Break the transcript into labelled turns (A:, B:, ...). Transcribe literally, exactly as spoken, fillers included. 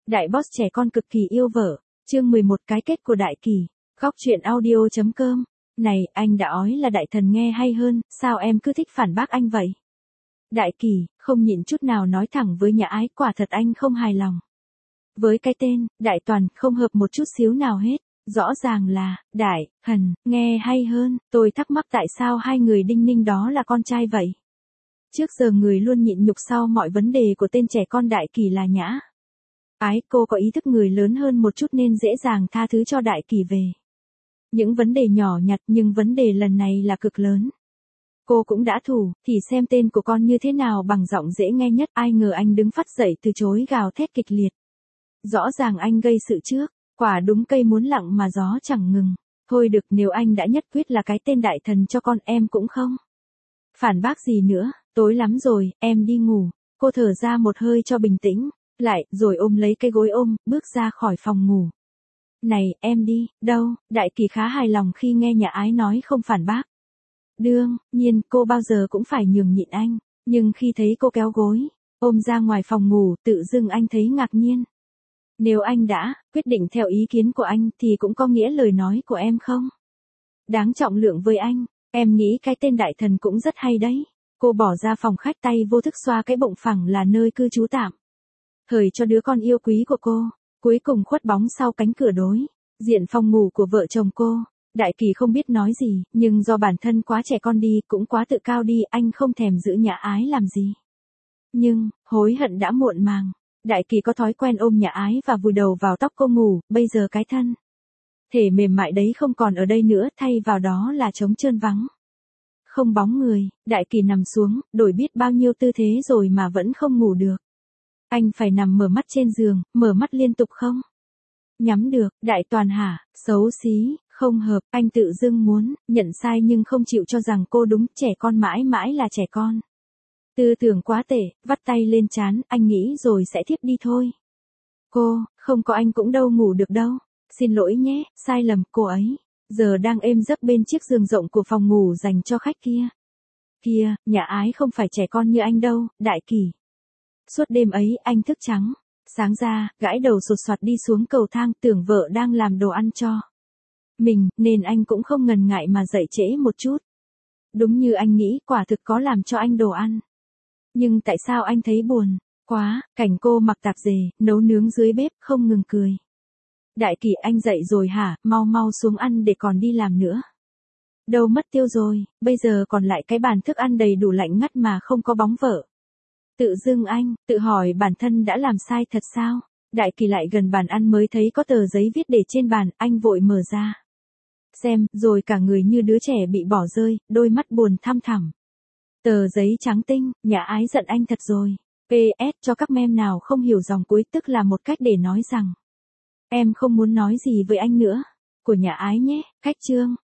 A: Đại boss trẻ con cực kỳ yêu vợ. Chương mười một cái kết của Đại Kỳ. Góc truyện audio.com. Này, anh đã ói là đại thần nghe hay hơn, sao em cứ thích phản bác anh vậy? Đại Kỳ, không nhịn chút nào nói thẳng với Nhã Ái, quả thật anh không hài lòng. Với cái tên, Đại Toàn, không hợp một chút xíu nào hết. Rõ ràng là, Đại, Thần, nghe hay hơn, tôi thắc mắc tại sao hai người đinh ninh đó là con trai vậy? Trước giờ người luôn nhịn nhục sau mọi vấn đề của tên trẻ con Đại Kỳ là Nhã Ái, cô có ý thức người lớn hơn một chút nên dễ dàng tha thứ cho Đại Kỳ về những vấn đề nhỏ nhặt, nhưng vấn đề lần này là cực lớn. Cô cũng đã thủ, thì xem tên của con như thế nào bằng giọng dễ nghe nhất, ai ngờ anh đứng phát dậy từ chối gào thét kịch liệt. Rõ ràng anh gây sự trước, quả đúng cây muốn lặng mà gió chẳng ngừng. Thôi được, nếu anh đã nhất quyết là cái tên Đại Thần cho con, em cũng không phản bác gì nữa, tối lắm rồi, em đi ngủ. Cô thở ra một hơi cho bình tĩnh lại, rồi ôm lấy cái gối ôm, bước ra khỏi phòng ngủ. Này, em đi, đâu? Đại Kỳ khá hài lòng khi nghe Nhã Ái nói không phản bác. Đương nhiên, cô bao giờ cũng phải nhường nhịn anh, nhưng khi thấy cô kéo gối, ôm ra ngoài phòng ngủ, tự dưng anh thấy ngạc nhiên. Nếu anh đã quyết định theo ý kiến của anh thì cũng có nghĩa lời nói của em không đáng trọng lượng với anh. Em nghĩ cái tên Đại Thần cũng rất hay đấy. Cô bỏ ra phòng khách, tay vô thức xoa cái bụng phẳng là nơi cư trú tạm thời cho đứa con yêu quý của cô, cuối cùng khuất bóng sau cánh cửa đối diện phòng ngủ của vợ chồng cô. Đại Kỳ không biết nói gì, nhưng do bản thân quá trẻ con đi, cũng quá tự cao đi, anh không thèm giữ Nhã Ái làm gì. Nhưng, hối hận đã muộn màng. Đại Kỳ có thói quen ôm Nhã Ái và vùi đầu vào tóc cô ngủ, bây giờ cái thân thể mềm mại đấy không còn ở đây nữa, thay vào đó là trống trơn vắng. Không bóng người. Đại Kỳ nằm xuống, đổi biết bao nhiêu tư thế rồi mà vẫn không ngủ được. Anh phải nằm mở mắt trên giường, mở mắt liên tục không nhắm được. Đại Toàn hả, xấu xí, không hợp, anh tự dưng muốn nhận sai nhưng không chịu cho rằng cô đúng, trẻ con mãi mãi là trẻ con. Tư tưởng quá tệ, vắt tay lên trán, anh nghĩ rồi sẽ thiếp đi thôi. Cô, không có anh cũng đâu ngủ được đâu. Xin lỗi nhé, sai lầm, cô ấy giờ đang êm giấc bên chiếc giường rộng của phòng ngủ dành cho khách kia. Kia, Nhã Ái không phải trẻ con như anh đâu, Đại Kỳ. Suốt đêm ấy, anh thức trắng. Sáng ra, gãi đầu sột soạt đi xuống cầu thang, tưởng vợ đang làm đồ ăn cho mình, nên anh cũng không ngần ngại mà dậy trễ một chút. Đúng như anh nghĩ, quả thực có làm cho anh đồ ăn. Nhưng tại sao anh thấy buồn quá, cảnh cô mặc tạp dề, nấu nướng dưới bếp, không ngừng cười. Đại Kỳ, anh dậy rồi hả, mau mau xuống ăn để còn đi làm nữa. Đâu mất tiêu rồi, bây giờ còn lại cái bàn thức ăn đầy đủ lạnh ngắt mà không có bóng vợ. Tự dưng anh, tự hỏi bản thân đã làm sai thật sao? Đại Kỳ lại gần bàn ăn mới thấy có tờ giấy viết để trên bàn, anh vội mở ra xem, rồi cả người như đứa trẻ bị bỏ rơi, đôi mắt buồn thăm thẳm. Tờ giấy trắng tinh, Nhã Ái giận anh thật rồi. pê ét cho các mem nào không hiểu dòng cuối, tức là một cách để nói rằng em không muốn nói gì với anh nữa. Của Nhã Ái nhé, khách trương.